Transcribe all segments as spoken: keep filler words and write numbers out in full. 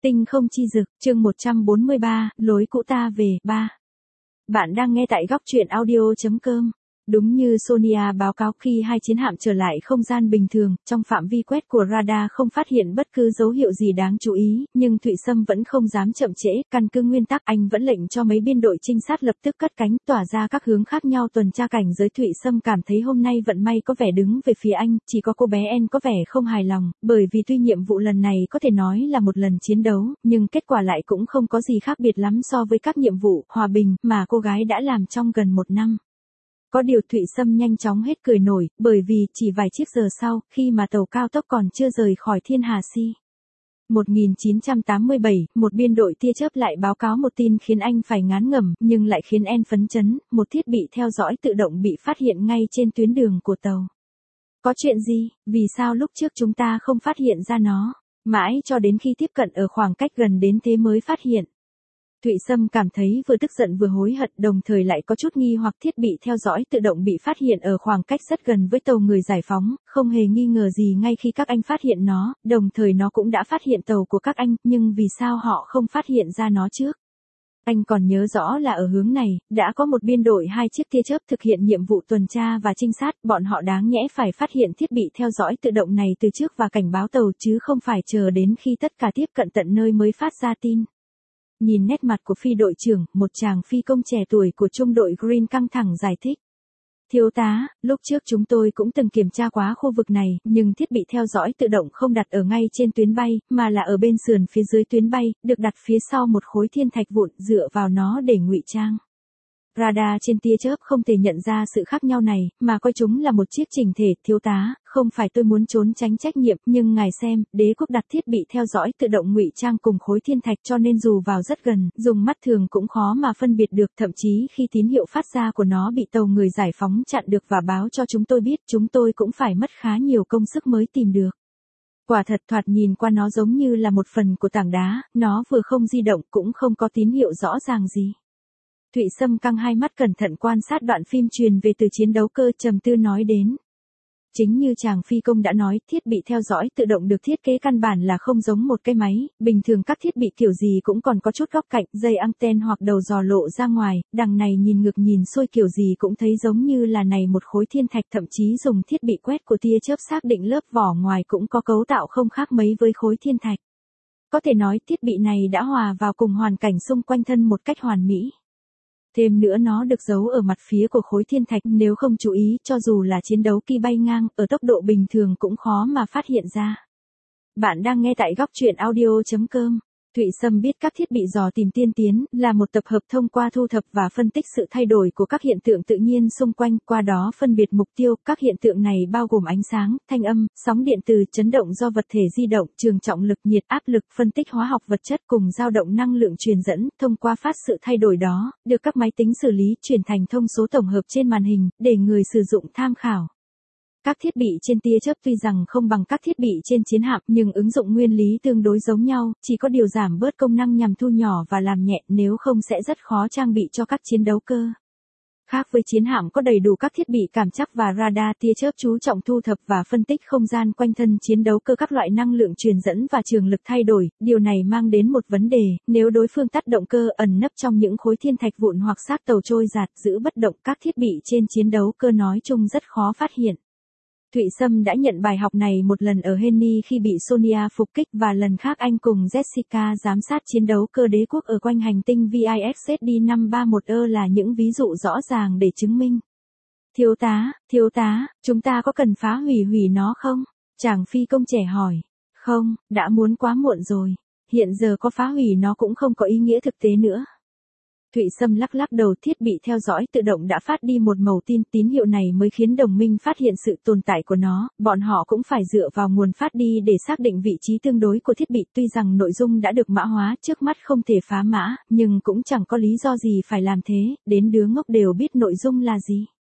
Tinh không chi dực, chương một trăm bốn mươi ba, lối cũ ta về, ba. Bạn đang nghe tại góc truyện audio chấm com. Đúng như Sonia báo cáo, khi hai chiến hạm trở lại không gian bình thường, trong phạm vi quét của radar không phát hiện bất cứ dấu hiệu gì đáng chú ý, nhưng Thụy Sâm vẫn không dám chậm trễ, căn cứ nguyên tắc anh vẫn lệnh cho mấy biên đội trinh sát lập tức cất cánh, tỏa ra các hướng khác nhau tuần tra cảnh giới. Thụy Sâm cảm thấy hôm nay vận may có vẻ đứng về phía anh, chỉ có cô bé En có vẻ không hài lòng, bởi vì tuy nhiệm vụ lần này có thể nói là một lần chiến đấu, nhưng kết quả lại cũng không có gì khác biệt lắm so với các nhiệm vụ hòa bình mà cô gái đã làm trong gần một năm. Có điều Thụy Sâm nhanh chóng hết cười nổi, bởi vì chỉ vài chiếc giờ sau, khi mà tàu cao tốc còn chưa rời khỏi Thiên Hà Sea. một nghìn chín trăm tám mươi bảy, một biên đội tia chớp lại báo cáo một tin khiến anh phải ngán ngẩm, nhưng lại khiến En phấn chấn, một thiết bị theo dõi tự động bị phát hiện ngay trên tuyến đường của tàu. Có chuyện gì, vì sao lúc trước chúng ta không phát hiện ra nó, mãi cho đến khi tiếp cận ở khoảng cách gần đến thế mới phát hiện. Thụy Sâm cảm thấy vừa tức giận vừa hối hận, đồng thời lại có chút nghi hoặc. Thiết bị theo dõi tự động bị phát hiện ở khoảng cách rất gần với tàu người giải phóng, không hề nghi ngờ gì ngay khi các anh phát hiện nó, đồng thời nó cũng đã phát hiện tàu của các anh, nhưng vì sao họ không phát hiện ra nó trước? Anh còn nhớ rõ là ở hướng này, đã có một biên đội hai chiếc tia chớp thực hiện nhiệm vụ tuần tra và trinh sát, bọn họ đáng nhẽ phải phát hiện thiết bị theo dõi tự động này từ trước và cảnh báo tàu chứ không phải chờ đến khi tất cả tiếp cận tận nơi mới phát ra tin. Nhìn nét mặt của phi đội trưởng, một chàng phi công trẻ tuổi của trung đội Green căng thẳng giải thích. Thiếu tá, lúc trước chúng tôi cũng từng kiểm tra qua khu vực này, nhưng thiết bị theo dõi tự động không đặt ở ngay trên tuyến bay, mà là ở bên sườn phía dưới tuyến bay, được đặt phía sau một khối thiên thạch vụn, dựa vào nó để ngụy trang. Radar trên tia chớp không thể nhận ra sự khác nhau này, mà coi chúng là một chiếc chỉnh thể. Thiếu tá, không phải tôi muốn trốn tránh trách nhiệm, nhưng ngài xem, đế quốc đặt thiết bị theo dõi tự động ngụy trang cùng khối thiên thạch, cho nên dù vào rất gần, dùng mắt thường cũng khó mà phân biệt được, thậm chí khi tín hiệu phát ra của nó bị tàu người giải phóng chặn được và báo cho chúng tôi biết, chúng tôi cũng phải mất khá nhiều công sức mới tìm được. Quả thật, thoạt nhìn qua nó giống như là một phần của tảng đá, nó vừa không di động cũng không có tín hiệu rõ ràng gì. Thụy Sâm căng hai mắt cẩn thận quan sát đoạn phim truyền về từ chiến đấu cơ, trầm tư nói đến. Chính như chàng phi công đã nói, thiết bị theo dõi tự động được thiết kế căn bản là không giống một cái máy, bình thường các thiết bị kiểu gì cũng còn có chút góc cạnh, dây anten hoặc đầu giò lộ ra ngoài, đằng này nhìn ngược nhìn xuôi kiểu gì cũng thấy giống như là này một khối thiên thạch, thậm chí dùng thiết bị quét của tia chớp xác định lớp vỏ ngoài cũng có cấu tạo không khác mấy với khối thiên thạch. Có thể nói thiết bị này đã hòa vào cùng hoàn cảnh xung quanh thân một cách hoàn mỹ. Thêm nữa nó được giấu ở mặt phía của khối thiên thạch, nếu không chú ý, cho dù là chiến đấu機bay ngang, ở tốc độ bình thường cũng khó mà phát hiện ra. Bạn đang nghe tại góc truyện audio chấm com. Thụy Sâm biết các thiết bị dò tìm tiên tiến là một tập hợp thông qua thu thập và phân tích sự thay đổi của các hiện tượng tự nhiên xung quanh, qua đó phân biệt mục tiêu. Các hiện tượng này bao gồm ánh sáng, thanh âm, sóng điện từ, chấn động do vật thể di động, trường trọng lực, nhiệt áp lực, phân tích hóa học vật chất cùng dao động năng lượng truyền dẫn. Thông qua phát sự thay đổi đó, được các máy tính xử lý chuyển thành thông số tổng hợp trên màn hình, để người sử dụng tham khảo. Các thiết bị trên tia chớp tuy rằng không bằng các thiết bị trên chiến hạm, nhưng ứng dụng nguyên lý tương đối giống nhau, chỉ có điều giảm bớt công năng nhằm thu nhỏ và làm nhẹ, nếu không sẽ rất khó trang bị cho các chiến đấu cơ. Khác với chiến hạm có đầy đủ các thiết bị cảm chắc và radar, tia chớp chú trọng thu thập và phân tích không gian quanh thân chiến đấu cơ, các loại năng lượng truyền dẫn và trường lực thay đổi. Điều này mang đến một vấn đề, nếu đối phương tắt động cơ ẩn nấp trong những khối thiên thạch vụn hoặc xác tàu trôi giạt giữ bất động, các thiết bị trên chiến đấu cơ nói chung rất khó phát hiện. Thụy Sâm đã nhận bài học này một lần ở Henny khi bị Sonia phục kích, và lần khác anh cùng Jessica giám sát chiến đấu cơ đế quốc ở quanh hành tinh vê i ích Z D năm ba một E là những ví dụ rõ ràng để chứng minh. Thiếu tá, thiếu tá, chúng ta có cần phá hủy hủy nó không? Chàng phi công trẻ hỏi. Không, đã muốn quá muộn rồi. Hiện giờ có phá hủy nó cũng không có ý nghĩa thực tế nữa. Thụy Sâm lắc lắc đầu. Thiết bị theo dõi tự động đã phát đi một mẩu tin, tín hiệu này mới khiến đồng minh phát hiện sự tồn tại của nó, bọn họ cũng phải dựa vào nguồn phát đi để xác định vị trí tương đối của thiết bị. Tuy rằng nội dung đã được mã hóa, trước mắt không thể phá mã, nhưng cũng chẳng có lý do gì phải làm thế, đến đứa ngốc đều biết nội dung là gì.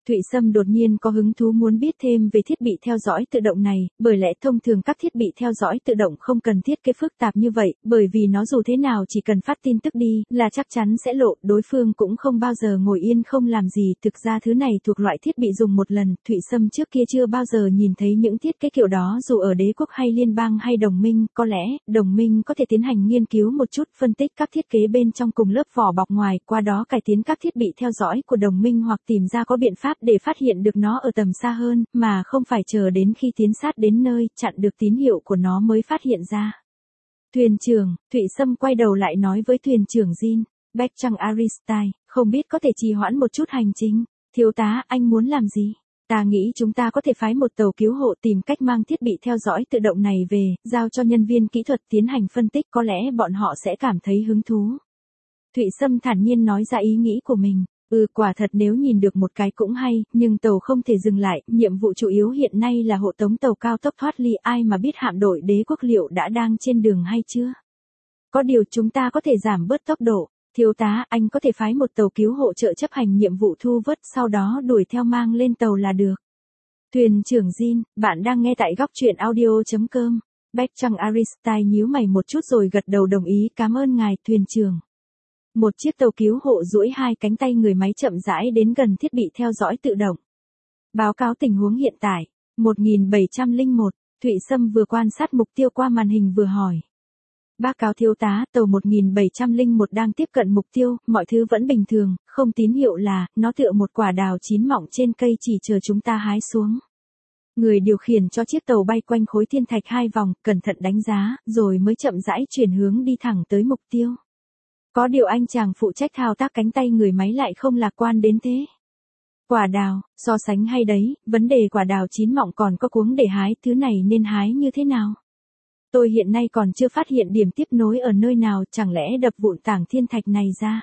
Thụy Sâm đột nhiên có hứng thú muốn biết thêm về thiết bị theo dõi tự động này, bởi lẽ thông thường các thiết bị theo dõi tự động không cần thiết kế phức tạp như vậy, bởi vì nó dù thế nào chỉ cần phát tin tức đi, là chắc chắn sẽ lộ, đối phương cũng không bao giờ ngồi yên không làm gì, thực ra thứ này thuộc loại thiết bị dùng một lần, Thụy Sâm trước kia chưa bao giờ nhìn thấy những thiết kế kiểu đó dù ở đế quốc hay liên bang hay đồng minh, có lẽ, đồng minh có thể tiến hành nghiên cứu một chút, phân tích các thiết kế bên trong cùng lớp vỏ bọc ngoài, qua đó cải tiến các thiết bị theo dõi của đồng minh hoặc tìm ra có biện pháp để phát hiện được nó ở tầm xa hơn, mà không phải chờ đến khi tiến sát đến nơi, chặn được tín hiệu của nó mới phát hiện ra. Thuyền trưởng, Thụy Sâm quay đầu lại nói với thuyền trưởng Jin, Bertrand Aristide, không biết có thể trì hoãn một chút hành trình. Thiếu tá, anh muốn làm gì? Ta nghĩ chúng ta có thể phái một tàu cứu hộ tìm cách mang thiết bị theo dõi tự động này về, giao cho nhân viên kỹ thuật tiến hành phân tích, có lẽ bọn họ sẽ cảm thấy hứng thú. Thụy Sâm thản nhiên nói ra ý nghĩ của mình. Ừ, quả thật nếu nhìn được một cái cũng hay, nhưng tàu không thể dừng lại, nhiệm vụ chủ yếu hiện nay là hộ tống tàu cao tốc thoát ly, ai mà biết hạm đội đế quốc liệu đã đang trên đường hay chưa. Có điều chúng ta có thể giảm bớt tốc độ. Thiếu tá, anh có thể phái một tàu cứu hộ trợ chấp hành nhiệm vụ thu vớt, sau đó đuổi theo mang lên tàu là được. Thuyền trưởng Jin, bạn đang nghe tại góc truyện audio chấm com. Bertrand Aristide nhíu mày một chút rồi gật đầu đồng ý, cảm ơn ngài, thuyền trưởng. Một chiếc tàu cứu hộ duỗi hai cánh tay người máy chậm rãi đến gần thiết bị theo dõi tự động. Báo cáo tình huống hiện tại. một nghìn bảy trăm lẻ một, Thụy Sâm vừa quan sát mục tiêu qua màn hình vừa hỏi. Báo cáo thiếu tá, tàu một nghìn bảy trăm lẻ một đang tiếp cận mục tiêu, mọi thứ vẫn bình thường, không tín hiệu là, nó tựa một quả đào chín mọng trên cây chỉ chờ chúng ta hái xuống. Người điều khiển cho chiếc tàu bay quanh khối thiên thạch hai vòng, cẩn thận đánh giá, rồi mới chậm rãi chuyển hướng đi thẳng tới mục tiêu. Có điều anh chàng phụ trách thao tác cánh tay người máy lại không lạc quan đến thế. Quả đào, so sánh hay đấy, vấn đề quả đào chín mọng còn có cuống để hái, thứ này nên hái như thế nào? Tôi hiện nay còn chưa phát hiện điểm tiếp nối ở nơi nào, chẳng lẽ đập vụn tảng thiên thạch này ra?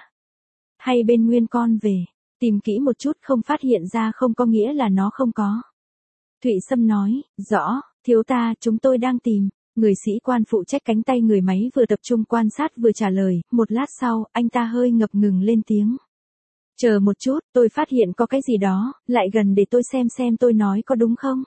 Hay bên nguyên con về, tìm kỹ một chút không phát hiện ra không có nghĩa là nó không có. Thụy Sâm nói, rõ, thiếu ta, chúng tôi đang tìm. Người sĩ quan phụ trách cánh tay người máy vừa tập trung quan sát vừa trả lời, một lát sau, anh ta hơi ngập ngừng lên tiếng. Chờ một chút, tôi phát hiện có cái gì đó, lại gần để tôi xem xem tôi nói có đúng không?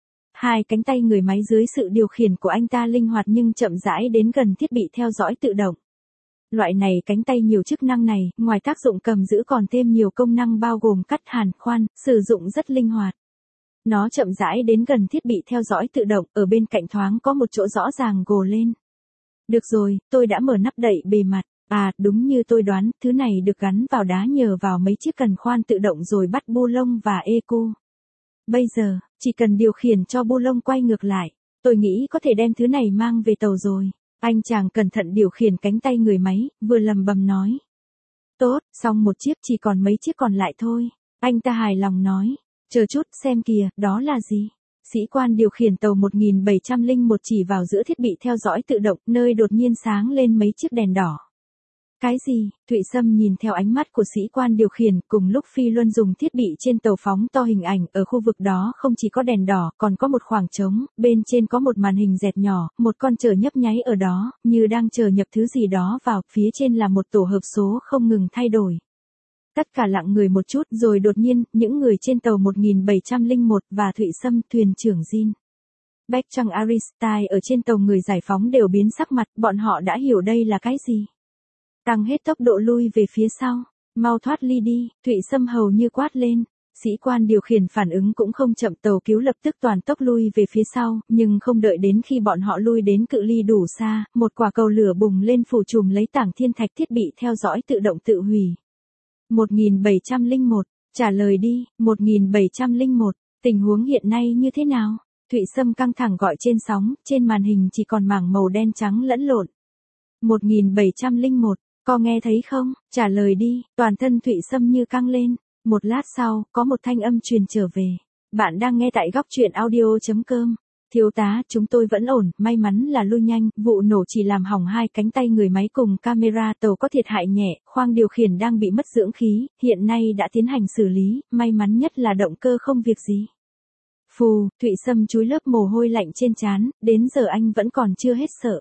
Hai cánh tay người máy dưới sự điều khiển của anh ta linh hoạt nhưng chậm rãi đến gần thiết bị theo dõi tự động. Loại này cánh tay nhiều chức năng này, ngoài tác dụng cầm giữ còn thêm nhiều công năng bao gồm cắt hàn, khoan, sử dụng rất linh hoạt. Nó chậm rãi đến gần thiết bị theo dõi tự động, ở bên cạnh thoáng có một chỗ rõ ràng gồ lên. Được rồi, tôi đã mở nắp đậy bề mặt. À, đúng như tôi đoán, thứ này được gắn vào đá nhờ vào mấy chiếc cần khoan tự động rồi bắt bu lông và e cu. Bây giờ, chỉ cần điều khiển cho bu lông quay ngược lại, tôi nghĩ có thể đem thứ này mang về tàu rồi. Anh chàng cẩn thận điều khiển cánh tay người máy, vừa lầm bầm nói. Tốt, xong một chiếc chỉ còn mấy chiếc còn lại thôi. Anh ta hài lòng nói. Chờ chút, xem kìa, đó là gì? Sĩ quan điều khiển tàu một nghìn bảy trăm lẻ một chỉ vào giữa thiết bị theo dõi tự động, nơi đột nhiên sáng lên mấy chiếc đèn đỏ. Cái gì? Thụy Sâm nhìn theo ánh mắt của sĩ quan điều khiển, cùng lúc Phi Luân dùng thiết bị trên tàu phóng to hình ảnh, ở khu vực đó không chỉ có đèn đỏ, còn có một khoảng trống, bên trên có một màn hình dẹt nhỏ, một con chờ nhấp nháy ở đó, như đang chờ nhập thứ gì đó vào, phía trên là một tổ hợp số không ngừng thay đổi. Tất cả lặng người một chút, rồi đột nhiên, những người trên tàu một nghìn bảy trăm lẻ một và Thụy Sâm, thuyền trưởng Jin, Bertrand Aristide ở trên tàu người giải phóng đều biến sắc mặt, bọn họ đã hiểu đây là cái gì. Tăng hết tốc độ lui về phía sau, mau thoát ly đi, Thụy Sâm hầu như quát lên. Sĩ quan điều khiển phản ứng cũng không chậm, tàu cứu lập tức toàn tốc lui về phía sau, nhưng không đợi đến khi bọn họ lui đến cự ly đủ xa, một quả cầu lửa bùng lên phủ trùm lấy tảng thiên thạch, thiết bị theo dõi tự động tự hủy. một nghìn bảy trăm lẻ một, trả lời đi, một nghìn bảy trăm lẻ một, tình huống hiện nay như thế nào? Thụy Sâm căng thẳng gọi trên sóng, trên màn hình chỉ còn mảng màu đen trắng lẫn lộn. một nghìn bảy trăm lẻ một, có nghe thấy không? Trả lời đi, toàn thân Thụy Sâm như căng lên. Một lát sau, có một thanh âm truyền trở về. Bạn đang nghe tại góc truyện audio chấm com. Thiếu tá, chúng tôi vẫn ổn, may mắn là lui nhanh, vụ nổ chỉ làm hỏng hai cánh tay người máy cùng camera, tàu có thiệt hại nhẹ, khoang điều khiển đang bị mất dưỡng khí, hiện nay đã tiến hành xử lý, may mắn nhất là động cơ không việc gì. Phù, Thụy Sâm chúi lớp mồ hôi lạnh trên trán, đến giờ anh vẫn còn chưa hết sợ.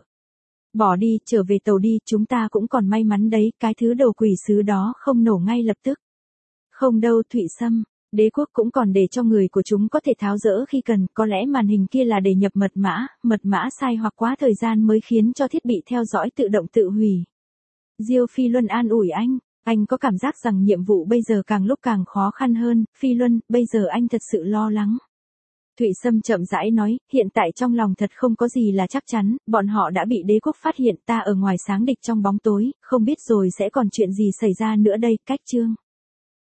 Bỏ đi, trở về tàu đi, chúng ta cũng còn may mắn đấy, cái thứ đồ quỷ sứ đó không nổ ngay lập tức. Không đâu Thụy Sâm, Đế quốc cũng còn để cho người của chúng có thể tháo dỡ khi cần, có lẽ màn hình kia là để nhập mật mã, mật mã sai hoặc quá thời gian mới khiến cho thiết bị theo dõi tự động tự hủy. Diêu Phi Luân an ủi anh, anh có cảm giác rằng nhiệm vụ bây giờ càng lúc càng khó khăn hơn, Phi Luân, bây giờ anh thật sự lo lắng. Thụy Sâm chậm rãi nói, hiện tại trong lòng thật không có gì là chắc chắn, bọn họ đã bị đế quốc phát hiện, ta ở ngoài sáng địch trong bóng tối, không biết rồi sẽ còn chuyện gì xảy ra nữa đây, cách chương.